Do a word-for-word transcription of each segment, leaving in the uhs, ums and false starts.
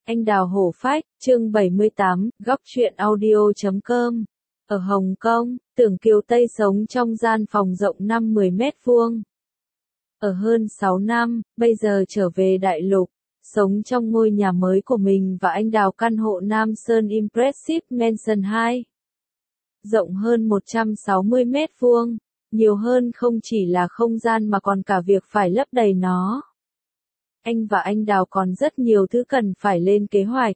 Anh Đào hổ phách, chương bảy mươi tám, góc truyện audio chấm com. Ở Hồng Kông, Tưởng Kiều Tây sống trong gian phòng rộng năm mươi mét vuông. Ở hơn sáu năm, bây giờ trở về đại lục, sống trong ngôi nhà mới của mình và anh Đào căn hộ Nam Sơn Impressive Mansion hai. Rộng hơn một trăm sáu mươi mét vuông, nhiều hơn không chỉ là không gian mà còn cả việc phải lấp đầy nó. Anh và anh Đào còn rất nhiều thứ cần phải lên kế hoạch,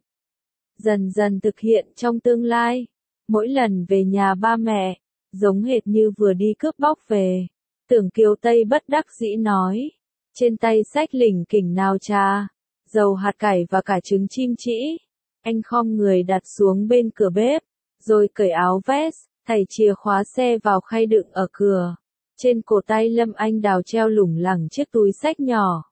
dần dần thực hiện trong tương lai. Mỗi lần về nhà ba mẹ, giống hệt như vừa đi cướp bóc về. Tưởng Kiều Tây bất đắc dĩ nói, trên tay xách lỉnh kỉnh nào trà, dầu hạt cải và cả trứng chim trĩ. Anh khom người đặt xuống bên cửa bếp, rồi cởi áo vest, thảy chìa khóa xe vào khay đựng ở cửa. Trên cổ tay Lâm Anh Đào treo lủng lẳng chiếc túi xách nhỏ.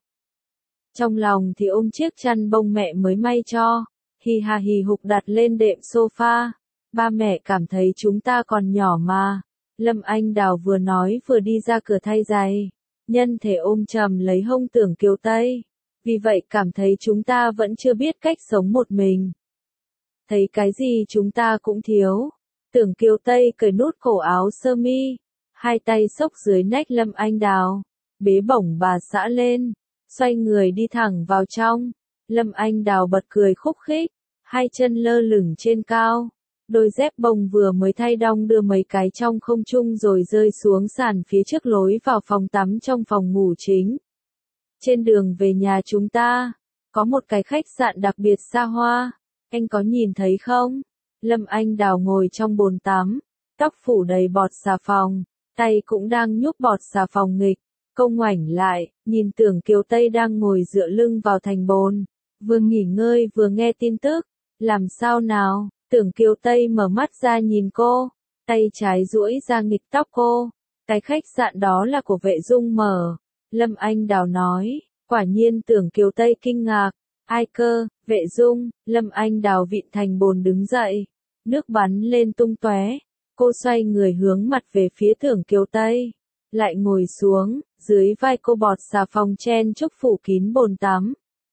Trong lòng thì ôm chiếc chăn bông mẹ mới may cho, hì hà hì hục đặt lên đệm sofa. Ba mẹ cảm thấy chúng ta còn nhỏ mà. Lâm Anh Đào vừa nói vừa đi ra cửa thay giày. Nhân thể ôm chầm lấy hông Tưởng Kiều Tây. Vì vậy cảm thấy chúng ta vẫn chưa biết cách sống một mình. Thấy cái gì chúng ta cũng thiếu. Tưởng Kiều Tây cởi nút cổ áo sơ mi, hai tay xốc dưới nách Lâm Anh Đào, bế bổng bà xã lên, xoay người đi thẳng vào trong. Lâm Anh Đào bật cười khúc khích, hai chân lơ lửng trên cao, đôi dép bông vừa mới thay đong đưa mấy cái trong không trung rồi rơi xuống sàn phía trước lối vào phòng tắm trong phòng ngủ chính. Trên đường về nhà chúng ta, có một cái khách sạn đặc biệt xa hoa, anh có nhìn thấy không? Lâm Anh Đào ngồi trong bồn tắm, tóc phủ đầy bọt xà phòng, tay cũng đang nhúc bọt xà phòng nghịch. Cô ngoảnh lại, nhìn Tưởng Kiều Tây đang ngồi dựa lưng vào thành bồn, vừa nghỉ ngơi vừa nghe tin tức. Làm sao nào? Tưởng Kiều Tây mở mắt ra nhìn cô, tay trái duỗi ra nghịch tóc cô. Cái khách sạn đó là của Vệ Dung mở. Lâm Anh Đào nói, quả nhiên Tưởng Kiều Tây kinh ngạc. Ai cơ? Vệ Dung? Lâm Anh Đào vịn thành bồn đứng dậy, nước bắn lên tung tóe. Cô xoay người hướng mặt về phía Tưởng Kiều Tây, lại ngồi xuống, dưới vai cô bọt xà phòng chen chúc phủ kín bồn tắm.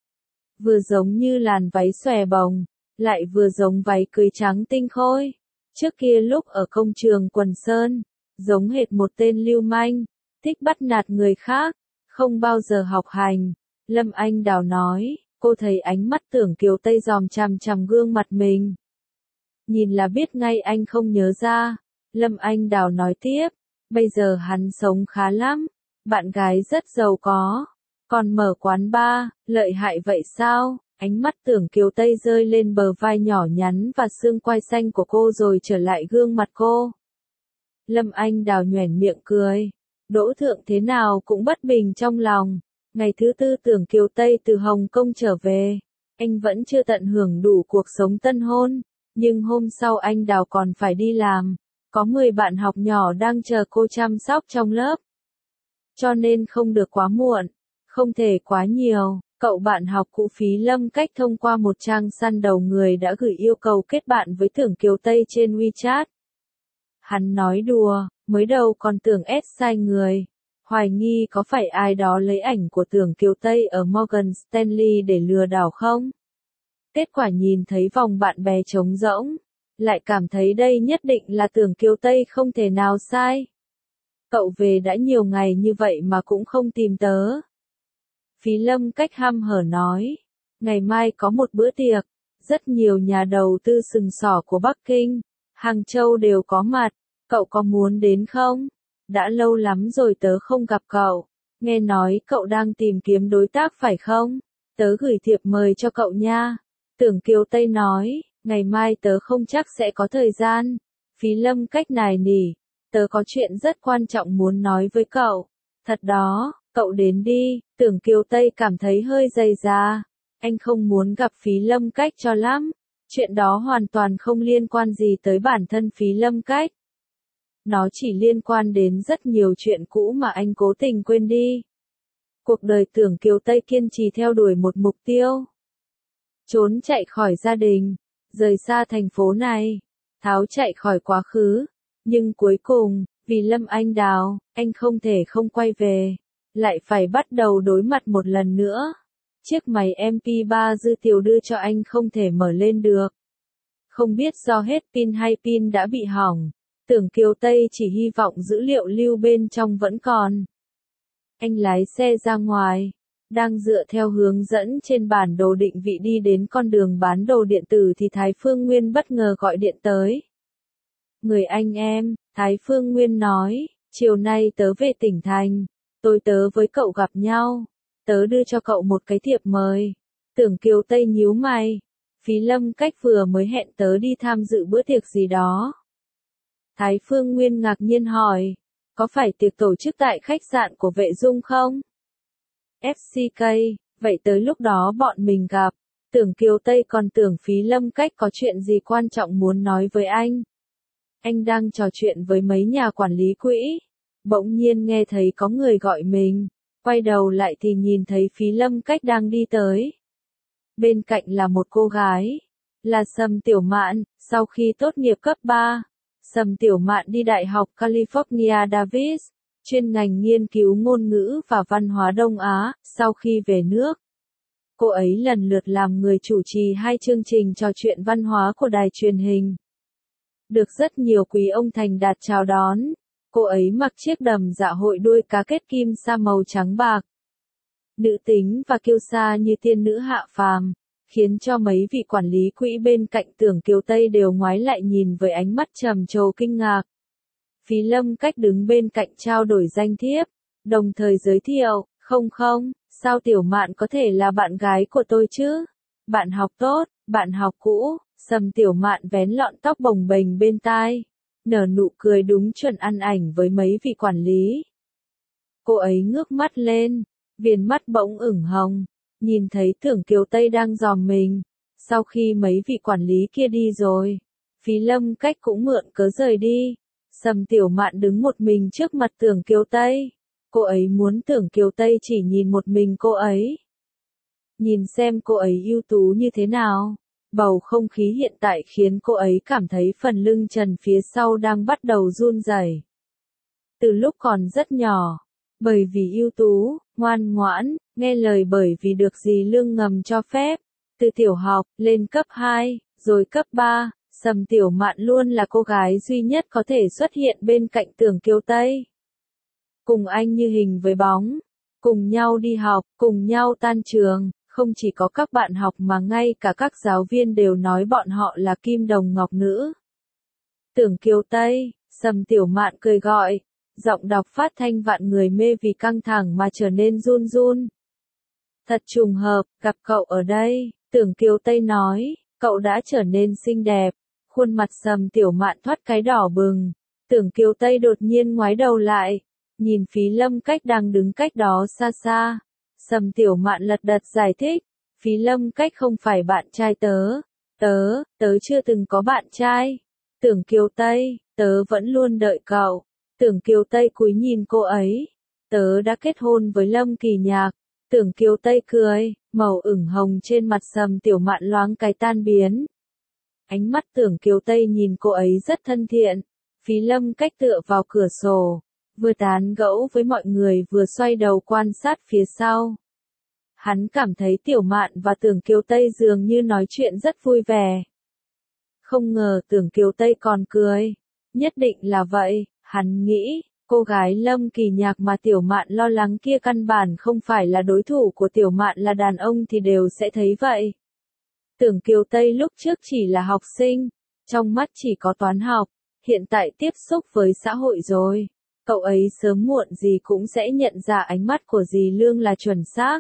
Vừa giống như làn váy xòe bồng, lại vừa giống váy cưới trắng tinh khôi. Trước kia lúc ở công trường Quần Sơn, giống hệt một tên lưu manh, thích bắt nạt người khác, không bao giờ học hành. Lâm Anh Đào nói, cô thấy ánh mắt Tưởng Kiều Tây dòm chằm chằm gương mặt mình. Nhìn là biết ngay anh không nhớ ra. Lâm Anh Đào nói tiếp, bây giờ hắn sống khá lắm, bạn gái rất giàu có, còn mở quán bar, lợi hại vậy sao? Ánh mắt Tưởng Kiều Tây rơi lên bờ vai nhỏ nhắn và xương quai xanh của cô rồi trở lại gương mặt cô. Lâm Anh Đào nhoẻn miệng cười, Đỗ Thượng thế nào cũng bất bình trong lòng. Ngày thứ tư Tưởng Kiều Tây từ Hồng Kông trở về, anh vẫn chưa tận hưởng đủ cuộc sống tân hôn, nhưng hôm sau anh Đào còn phải đi làm. Có mười bạn học nhỏ đang chờ cô chăm sóc trong lớp. Cho nên không được quá muộn, không thể quá nhiều. Cậu bạn học cũ Phí Lâm Cách thông qua một trang săn đầu người đã gửi yêu cầu kết bạn với Tưởng Kiều Tây trên WeChat. Hắn nói đùa, mới đầu còn tưởng ép sai người, hoài nghi có phải ai đó lấy ảnh của Tưởng Kiều Tây ở Morgan Stanley để lừa đảo không? Kết quả nhìn thấy vòng bạn bè trống rỗng, lại cảm thấy đây nhất định là Tưởng Kiều Tây không thể nào sai. Cậu về đã nhiều ngày như vậy mà cũng không tìm tớ. Phí Lâm Cách hăm hở nói, ngày mai có một bữa tiệc, rất nhiều nhà đầu tư sừng sỏ của Bắc Kinh, Hàng Châu đều có mặt, cậu có muốn đến không? Đã lâu lắm rồi tớ không gặp cậu, nghe nói cậu đang tìm kiếm đối tác phải không? Tớ gửi thiệp mời cho cậu nha. Tưởng Kiều Tây nói, ngày mai tớ không chắc sẽ có thời gian. Phí Lâm Cách nài nỉ, tớ có chuyện rất quan trọng muốn nói với cậu. Thật đó, cậu đến đi. Tưởng Kiều Tây cảm thấy hơi dày da. Anh không muốn gặp Phí Lâm Cách cho lắm. Chuyện đó hoàn toàn không liên quan gì tới bản thân Phí Lâm Cách. Nó chỉ liên quan đến rất nhiều chuyện cũ mà anh cố tình quên đi. Cuộc đời Tưởng Kiều Tây kiên trì theo đuổi một mục tiêu. Trốn chạy khỏi gia đình, rời xa thành phố này, tháo chạy khỏi quá khứ. Nhưng cuối cùng, vì Lâm Anh Đào, anh không thể không quay về, lại phải bắt đầu đối mặt một lần nữa. Chiếc máy em pê ba Dư Tiểu đưa cho anh không thể mở lên được. Không biết do hết pin hay pin đã bị hỏng. Tưởng Kiều Tây chỉ hy vọng dữ liệu lưu bên trong vẫn còn. Anh lái xe ra ngoài, đang dựa theo hướng dẫn trên bản đồ định vị đi đến con đường bán đồ điện tử thì Thái Phương Nguyên bất ngờ gọi điện tới. Người anh em, Thái Phương Nguyên nói, chiều nay tớ về tỉnh thành, tôi tớ với cậu gặp nhau, tớ đưa cho cậu một cái thiệp mời. Tưởng Kiều Tây nhíu mày, Phí Lâm Cách vừa mới hẹn tớ đi tham dự bữa tiệc gì đó. Thái Phương Nguyên ngạc nhiên hỏi, có phải tiệc tổ chức tại khách sạn của Vệ Dung không? ép xê ca, vậy tới lúc đó bọn mình gặp. Tưởng Kiều Tây còn tưởng Phí Lâm Cách có chuyện gì quan trọng muốn nói với anh. Anh đang trò chuyện với mấy nhà quản lý quỹ. Bỗng nhiên nghe thấy có người gọi mình. Quay đầu lại thì nhìn thấy Phí Lâm Cách đang đi tới. Bên cạnh là một cô gái. Là Sầm Tiểu Mạn, sau khi tốt nghiệp cấp ba. Sầm Tiểu Mạn đi Đại học California Davis, chuyên ngành nghiên cứu ngôn ngữ và văn hóa Đông Á, sau khi về nước. Cô ấy lần lượt làm người chủ trì hai chương trình trò chuyện văn hóa của đài truyền hình. Được rất nhiều quý ông thành đạt chào đón. Cô ấy mặc chiếc đầm dạ hội đuôi cá kết kim sa màu trắng bạc. Nữ tính và kiêu sa như tiên nữ hạ phàm, khiến cho mấy vị quản lý quỹ bên cạnh Tưởng Kiều Tây đều ngoái lại nhìn với ánh mắt trầm trồ kinh ngạc. Phí Lâm Cách đứng bên cạnh trao đổi danh thiếp, đồng thời giới thiệu, không không, sao Tiểu Mạn có thể là bạn gái của tôi chứ? Bạn học tốt, bạn học cũ. Sầm Tiểu Mạn vén lọn tóc bồng bềnh bên tai, nở nụ cười đúng chuẩn ăn ảnh với mấy vị quản lý. Cô ấy ngước mắt lên, viền mắt bỗng ửng hồng, nhìn thấy Tưởng Kiều Tây đang dòm mình. Sau khi mấy vị quản lý kia đi rồi, Phí Lâm Cách cũng mượn cớ rời đi. Sầm Tiểu Mạn đứng một mình trước mặt Tưởng Kiều Tây. Cô ấy muốn Tưởng Kiều Tây chỉ nhìn một mình cô ấy. Nhìn xem cô ấy ưu tú như thế nào. Bầu không khí hiện tại khiến cô ấy cảm thấy phần lưng trần phía sau đang bắt đầu run rẩy. Từ lúc còn rất nhỏ, bởi vì ưu tú, ngoan ngoãn, nghe lời bởi vì được dì Lương ngầm cho phép, từ tiểu học, lên cấp hai, rồi cấp ba, Sầm Tiểu Mạn luôn là cô gái duy nhất có thể xuất hiện bên cạnh Tưởng Kiều Tây. Cùng anh như hình với bóng, cùng nhau đi học, cùng nhau tan trường. Không chỉ có các bạn học mà ngay cả các giáo viên đều nói bọn họ là kim đồng ngọc nữ. Tưởng Kiều Tây, Sầm Tiểu Mạn cười gọi, giọng đọc phát thanh vạn người mê vì căng thẳng mà trở nên run run. Thật trùng hợp, gặp cậu ở đây, Tưởng Kiều Tây nói, cậu đã trở nên xinh đẹp. Khuôn mặt Sầm Tiểu Mạn thoát cái đỏ bừng. Tưởng Kiều Tây đột nhiên ngoái đầu lại, nhìn Phí Lâm Cách đang đứng cách đó xa xa. Sầm Tiểu Mạn lật đật giải thích, Phí Lâm Cách không phải bạn trai tớ, tớ, tớ chưa từng có bạn trai. Tưởng Kiều Tây, tớ vẫn luôn đợi cậu. Tưởng Kiều Tây cúi nhìn cô ấy, tớ đã kết hôn với Lâm Kỳ Nhạc. Tưởng Kiều Tây cười, màu ửng hồng trên mặt Sầm Tiểu Mạn loáng cái tan biến. Ánh mắt Tưởng Kiều Tây nhìn cô ấy rất thân thiện. Phí Lâm Cách tựa vào cửa sổ, vừa tán gẫu với mọi người vừa xoay đầu quan sát phía sau. Hắn cảm thấy Tiểu Mạn và Tưởng Kiều Tây dường như nói chuyện rất vui vẻ. Không ngờ Tưởng Kiều Tây còn cười. Nhất định là vậy, hắn nghĩ, cô gái Lâm Kỳ Nhạc mà Tiểu Mạn lo lắng kia căn bản không phải là đối thủ của Tiểu Mạn, là đàn ông thì đều sẽ thấy vậy. Tưởng Kiều Tây lúc trước chỉ là học sinh, trong mắt chỉ có toán học, hiện tại tiếp xúc với xã hội rồi. Cậu ấy sớm muộn gì cũng sẽ nhận ra ánh mắt của dì Lương là chuẩn xác.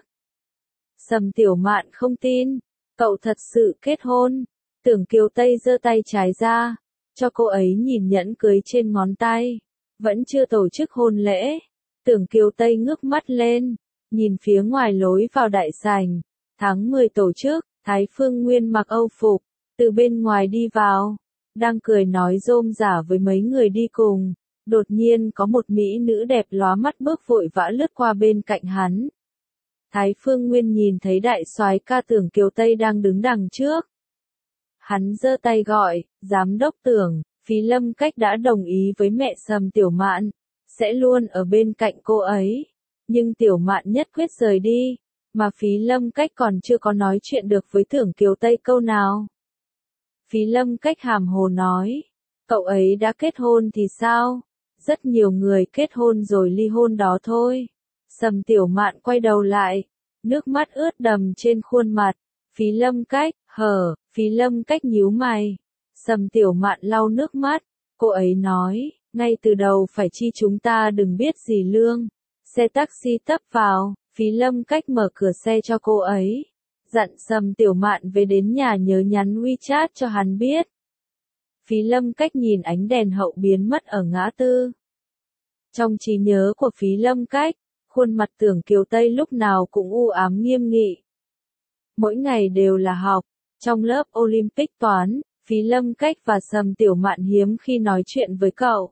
Sầm Tiểu Mạn không tin, cậu thật sự kết hôn. Tưởng Kiều Tây giơ tay trái ra, cho cô ấy nhìn nhẫn cưới trên ngón tay. Vẫn chưa tổ chức hôn lễ. Tưởng Kiều Tây ngước mắt lên, nhìn phía ngoài lối vào đại sảnh. Tháng mười tổ chức, Thái Phương Nguyên mặc Âu phục, từ bên ngoài đi vào, đang cười nói rôm rả với mấy người đi cùng. Đột nhiên có một mỹ nữ đẹp lóa mắt bước vội vã lướt qua bên cạnh hắn. Thái Phương Nguyên nhìn thấy đại soái ca Tưởng Kiều Tây đang đứng đằng trước. Hắn giơ tay gọi, giám đốc Tưởng, Phí Lâm Cách đã đồng ý với mẹ Sầm Tiểu Mạn, sẽ luôn ở bên cạnh cô ấy. Nhưng Tiểu Mạn nhất quyết rời đi, mà Phí Lâm Cách còn chưa có nói chuyện được với Tưởng Kiều Tây câu nào. Phí Lâm Cách hàm hồ nói, cậu ấy đã kết hôn thì sao? Rất nhiều người kết hôn rồi ly hôn đó thôi. Sầm Tiểu Mạn quay đầu lại, nước mắt ướt đầm trên khuôn mặt. Phí Lâm Cách, hở, Phí Lâm Cách nhíu mày. Sầm Tiểu Mạn lau nước mắt, cô ấy nói, ngay từ đầu phải chi chúng ta đừng biết gì lương. Xe taxi tấp vào, Phí Lâm Cách mở cửa xe cho cô ấy. Dặn Sầm Tiểu Mạn về đến nhà nhớ nhắn WeChat cho hắn biết. Phí Lâm Cách nhìn ánh đèn hậu biến mất ở ngã tư. Trong trí nhớ của Phí Lâm Cách, khuôn mặt Tưởng Kiều Tây lúc nào cũng u ám nghiêm nghị. Mỗi ngày đều là học, trong lớp Olympic toán, Phí Lâm Cách và Sầm Tiểu Mạn hiếm khi nói chuyện với cậu.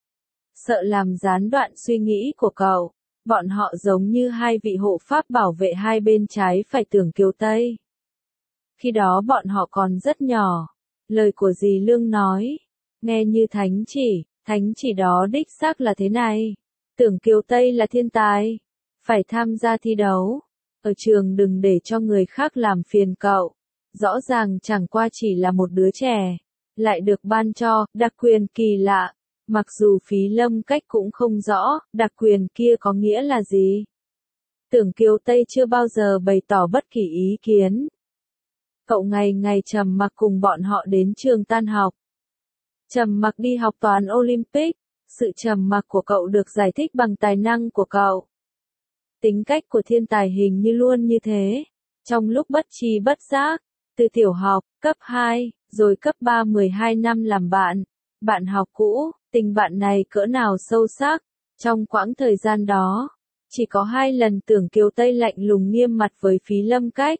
Sợ làm gián đoạn suy nghĩ của cậu, bọn họ giống như hai vị hộ pháp bảo vệ hai bên trái phải Tưởng Kiều Tây. Khi đó bọn họ còn rất nhỏ, lời của dì Lương nói, nghe như thánh chỉ, thánh chỉ đó đích xác là thế này. Tưởng Kiều Tây là thiên tài, phải tham gia thi đấu. Ở trường đừng để cho người khác làm phiền cậu. Rõ ràng chẳng qua chỉ là một đứa trẻ, lại được ban cho đặc quyền kỳ lạ. Mặc dù Phí Lâm Cách cũng không rõ đặc quyền kia có nghĩa là gì. Tưởng Kiều Tây chưa bao giờ bày tỏ bất kỳ ý kiến. Cậu ngày ngày trầm mặc cùng bọn họ đến trường tan học. Trầm mặc đi học toán Olympic. Sự trầm mặc của cậu được giải thích bằng tài năng của cậu. Tính cách của thiên tài hình như luôn như thế. Trong lúc bất tri bất giác, từ tiểu học, cấp hai, rồi cấp ba mười hai năm làm bạn. Bạn học cũ, tình bạn này cỡ nào sâu sắc. Trong quãng thời gian đó, chỉ có hai lần Tưởng Kiều Tây lạnh lùng nghiêm mặt với Phí Lâm Cách.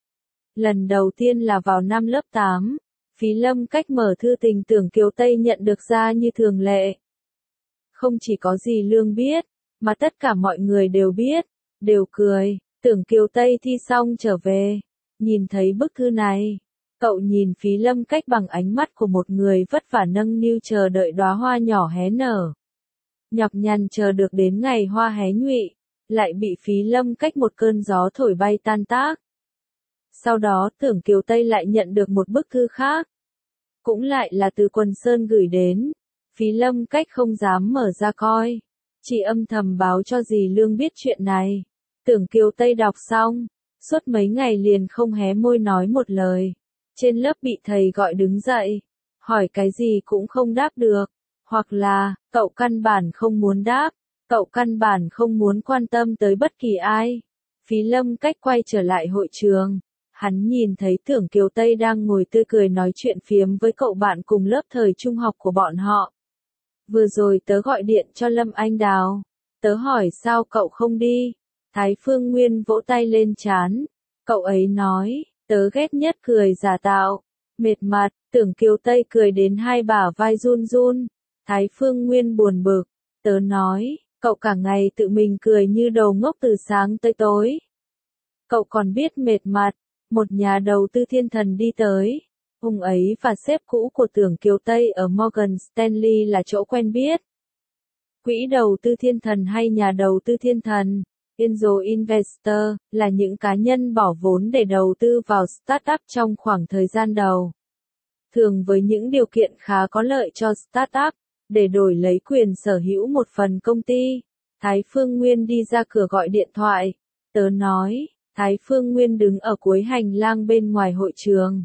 Lần đầu tiên là vào năm lớp tám, Phí Lâm Cách mở thư tình Tưởng Kiều Tây nhận được ra như thường lệ. Không chỉ có dì Lương biết, mà tất cả mọi người đều biết, đều cười. Tưởng Kiều Tây thi xong trở về, nhìn thấy bức thư này, cậu nhìn Phí Lâm Cách bằng ánh mắt của một người vất vả nâng niu chờ đợi đóa hoa nhỏ hé nở. Nhọc nhằn chờ được đến ngày hoa hé nhụy, lại bị Phí Lâm Cách một cơn gió thổi bay tan tác. Sau đó Tưởng Kiều Tây lại nhận được một bức thư khác, cũng lại là từ Quần Sơn gửi đến. Phí Lâm Cách không dám mở ra coi, chỉ âm thầm báo cho dì Lương biết chuyện này. Tưởng Kiều Tây đọc xong, suốt mấy ngày liền không hé môi nói một lời. Trên lớp bị thầy gọi đứng dậy, hỏi cái gì cũng không đáp được, hoặc là, cậu căn bản không muốn đáp, cậu căn bản không muốn quan tâm tới bất kỳ ai. Phí Lâm Cách quay trở lại hội trường, hắn nhìn thấy Tưởng Kiều Tây đang ngồi tươi cười nói chuyện phiếm với cậu bạn cùng lớp thời trung học của bọn họ. Vừa rồi tớ gọi điện cho Lâm Anh Đào, tớ hỏi sao cậu không đi. Thái Phương Nguyên vỗ tay lên trán, cậu ấy nói, tớ ghét nhất cười giả tạo, mệt mặt. Tưởng Kiều Tây cười đến hai bả vai run run. Thái Phương Nguyên buồn bực, tớ nói, cậu cả ngày tự mình cười như đầu ngốc từ sáng tới tối. Cậu còn biết mệt mặt. Một nhà đầu tư thiên thần đi tới. Ông ấy và sếp cũ của Tưởng Kiều Tây ở Morgan Stanley là chỗ quen biết. Quỹ đầu tư thiên thần hay nhà đầu tư thiên thần, Angel Investor, là những cá nhân bỏ vốn để đầu tư vào startup trong khoảng thời gian đầu. Thường với những điều kiện khá có lợi cho startup, để đổi lấy quyền sở hữu một phần công ty. Thái Phương Nguyên đi ra cửa gọi điện thoại. Tớ nói, Thái Phương Nguyên đứng ở cuối hành lang bên ngoài hội trường.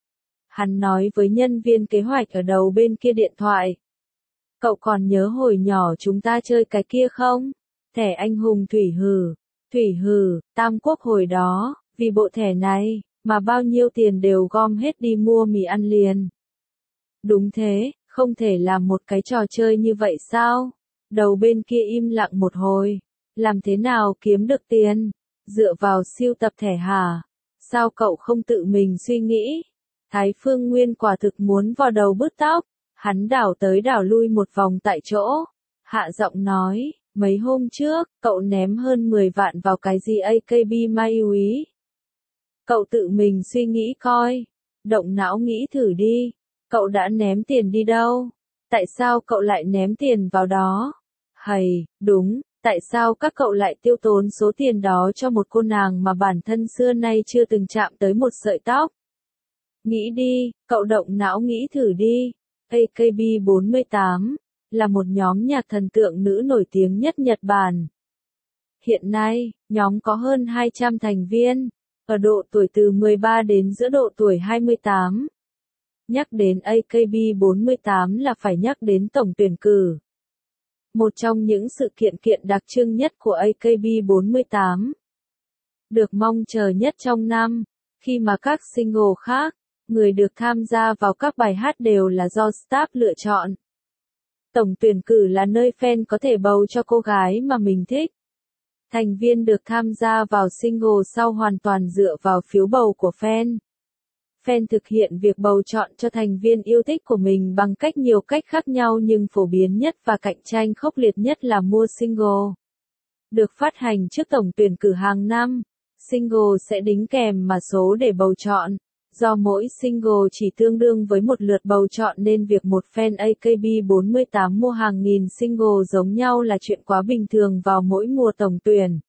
Hắn nói với nhân viên kế hoạch ở đầu bên kia điện thoại. Cậu còn nhớ hồi nhỏ chúng ta chơi cái kia không? Thẻ anh hùng Thủy Hử. Thủy Hử, Tam Quốc hồi đó, vì bộ thẻ này, mà bao nhiêu tiền đều gom hết đi mua mì ăn liền. Đúng thế, không thể làm một cái trò chơi như vậy sao? Đầu bên kia im lặng một hồi. Làm thế nào kiếm được tiền? Dựa vào siêu tập thẻ hả? Sao cậu không tự mình suy nghĩ? Thái Phương Nguyên quả thực muốn vào đầu bứt tóc. Hắn đảo tới đảo lui một vòng tại chỗ. Hạ giọng nói, mấy hôm trước, cậu ném hơn mười vạn vào cái gì a ca bê mai úy. Cậu tự mình suy nghĩ coi. Động não nghĩ thử đi. Cậu đã ném tiền đi đâu? Tại sao cậu lại ném tiền vào đó? Hầy, đúng, Tại sao các cậu lại tiêu tốn số tiền đó cho một cô nàng mà bản thân xưa nay chưa từng chạm tới một sợi tóc? Nghĩ đi, cậu động não nghĩ thử đi. a ca bê bốn mươi tám là một nhóm nhạc thần tượng nữ nổi tiếng nhất Nhật Bản. Hiện nay, nhóm có hơn hai trăm thành viên, ở độ tuổi từ mười ba đến giữa độ tuổi hai mươi tám. Nhắc đến a ca bê bốn mươi tám là phải nhắc đến tổng tuyển cử. Một trong những sự kiện kiện đặc trưng nhất của a ca bê bốn mươi tám. Được mong chờ nhất trong năm, khi mà các single khác, người được tham gia vào các bài hát đều là do staff lựa chọn. Tổng tuyển cử là nơi fan có thể bầu cho cô gái mà mình thích. Thành viên được tham gia vào single sau hoàn toàn dựa vào phiếu bầu của fan. Fan thực hiện việc bầu chọn cho thành viên yêu thích của mình bằng cách nhiều cách khác nhau, nhưng phổ biến nhất và cạnh tranh khốc liệt nhất là mua single. Được phát hành trước tổng tuyển cử hàng năm, single sẽ đính kèm mã số để bầu chọn. Do mỗi single chỉ tương đương với một lượt bầu chọn nên việc một fan a ca bê bốn mươi tám mua hàng nghìn single giống nhau là chuyện quá bình thường vào mỗi mùa tổng tuyển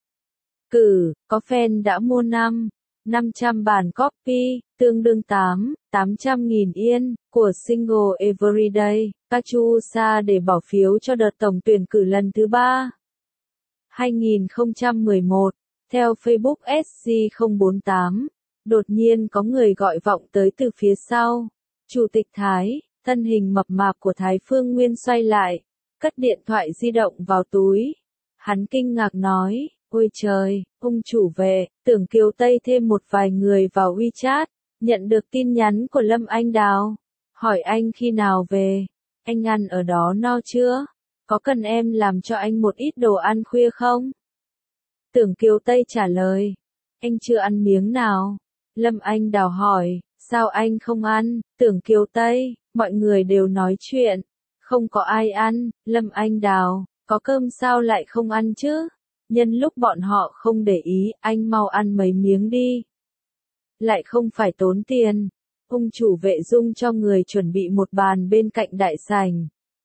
cử. Có fan đã mua năm, năm trăm bản copy, tương đương tám, tám trăm nghìn yên, của single Everyday, Kachusa để bỏ phiếu cho đợt tổng tuyển cử lần thứ ba. hai nghìn không trăm mười một, theo Facebook ét giê không bốn tám. Đột nhiên có người gọi vọng tới từ phía sau. Chủ tịch Thái, thân hình mập mạp của Thái Phương Nguyên xoay lại, cất điện thoại di động vào túi. Hắn kinh ngạc nói, ôi trời, ông chủ về, tưởng Kiều Tây thêm một vài người vào WeChat, nhận được tin nhắn của Lâm Anh Đào. Hỏi anh khi nào về, anh ăn ở đó no chưa? Có cần em làm cho anh một ít đồ ăn khuya không? Tưởng Kiều Tây trả lời, anh chưa ăn miếng nào. Lâm Anh Đào hỏi, sao anh không ăn? Tưởng Kiều Tây, mọi người đều nói chuyện, không có ai ăn. Lâm Anh Đào, có cơm sao lại không ăn chứ? Nhân lúc bọn họ không để ý, anh mau ăn mấy miếng đi. Lại không phải tốn tiền. Ông chủ Vệ Dung cho người chuẩn bị một bàn bên cạnh đại sảnh.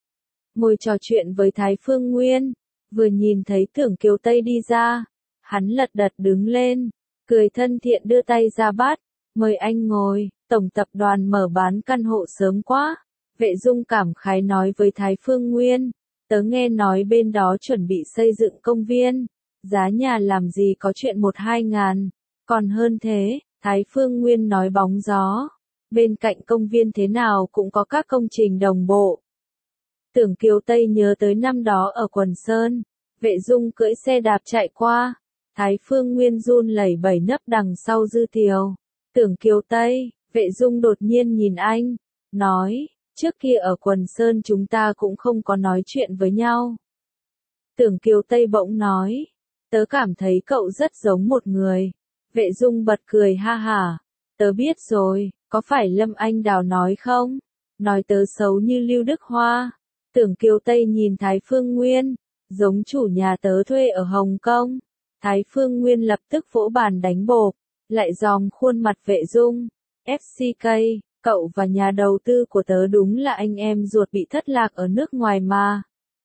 Ngồi trò chuyện với Thái Phương Nguyên, vừa nhìn thấy Tưởng Kiều Tây đi ra, hắn lật đật đứng lên, cười thân thiện đưa tay ra bắt, mời anh ngồi, tổng tập đoàn mở bán căn hộ sớm quá. Vệ Dung cảm khái nói với Thái Phương Nguyên, tớ nghe nói bên đó chuẩn bị xây dựng công viên, giá nhà làm gì có chuyện một hai ngàn, còn hơn thế. Thái Phương Nguyên nói bóng gió, bên cạnh công viên thế nào cũng có các công trình đồng bộ. Tưởng Kiều Tây nhớ tới năm đó ở Quần Sơn, Vệ Dung cưỡi xe đạp chạy qua, Thái Phương Nguyên run lẩy bẩy nấp đằng sau Dư Tiều. Tưởng Kiều Tây, Vệ Dung đột nhiên nhìn anh, nói, trước kia ở Quần Sơn chúng ta cũng không có nói chuyện với nhau. Tưởng Kiều Tây bỗng nói, tớ cảm thấy cậu rất giống một người. Vệ Dung bật cười ha hả, tớ biết rồi, có phải Lâm Anh Đào nói không? Nói tớ xấu như Lưu Đức Hoa. Tưởng Kiều Tây nhìn Thái Phương Nguyên, giống chủ nhà tớ thuê ở Hồng Kông. Thái Phương Nguyên lập tức vỗ bàn đánh bộp, lại giòm khuôn mặt Vệ Dung. ép xê ca, cậu và nhà đầu tư của tớ đúng là anh em ruột bị thất lạc ở nước ngoài mà.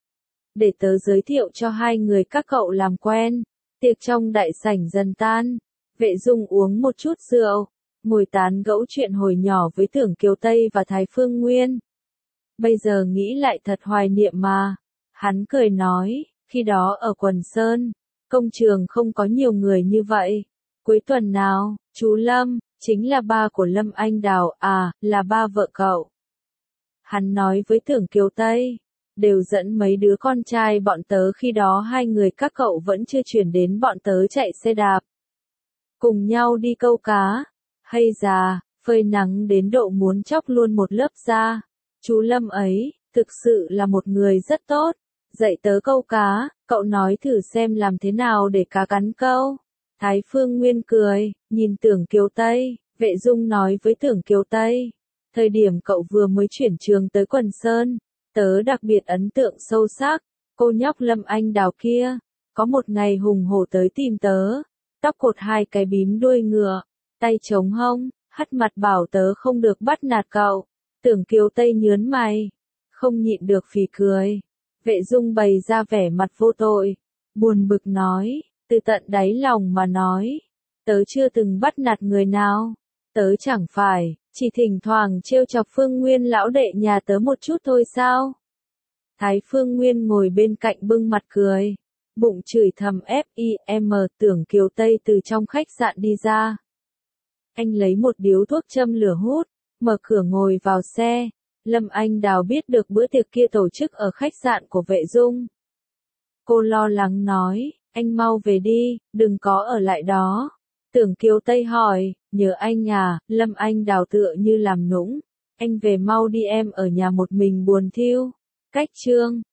Để tớ giới thiệu cho hai người các cậu làm quen. Tiệc trong đại sảnh dần tan. Vệ Dung uống một chút rượu, ngồi tán gẫu chuyện hồi nhỏ với Tưởng Kiều Tây và Thái Phương Nguyên. Bây giờ nghĩ lại thật hoài niệm mà. Hắn cười nói, khi đó ở Quần Sơn, công trường không có nhiều người như vậy. Cuối tuần nào, chú Lâm, chính là ba của Lâm Anh Đào, à, là ba vợ cậu. Hắn nói với Tưởng Kiều Tây, đều dẫn mấy đứa con trai bọn tớ, khi đó hai người các cậu vẫn chưa chuyển đến bọn tớ chạy xe đạp. Cùng nhau đi câu cá, hay già, phơi nắng đến độ muốn chóc luôn một lớp da. Chú Lâm ấy, thực sự là một người rất tốt, dạy tớ câu cá, cậu nói thử xem làm thế nào để cá cắn câu. Thái Phương Nguyên cười, nhìn Tưởng Kiều Tây, Vệ Dung nói với Tưởng Kiều Tây, thời điểm cậu vừa mới chuyển trường tới Quần Sơn, tớ đặc biệt ấn tượng sâu sắc, cô nhóc Lâm Anh Đào kia, có một ngày hùng hổ tới tìm tớ, tóc cột hai cái bím đuôi ngựa, tay chống hông, hất mặt bảo tớ không được bắt nạt cậu. Tưởng Kiều Tây nhớn mày, không nhịn được phì cười. Vệ Dung bày ra vẻ mặt vô tội, buồn bực nói, từ tận đáy lòng mà nói, tớ chưa từng bắt nạt người nào, tớ chẳng phải, chỉ thỉnh thoảng trêu chọc Phương Nguyên lão đệ nhà tớ một chút thôi sao? Thái Phương Nguyên ngồi bên cạnh bưng mặt cười, bụng chửi thầm ép i em Tưởng Kiều Tây từ trong khách sạn đi ra. Anh lấy một điếu thuốc châm lửa hút, mở cửa ngồi vào xe. Lâm Anh Đào biết được bữa tiệc kia tổ chức ở khách sạn của Vệ Dung. Cô lo lắng nói, anh mau về đi, đừng có ở lại đó. Tưởng Kiều Tây hỏi, nhớ anh à, Lâm Anh Đào tựa như làm nũng. Anh về mau đi, em ở nhà một mình buồn thiu. Cách chương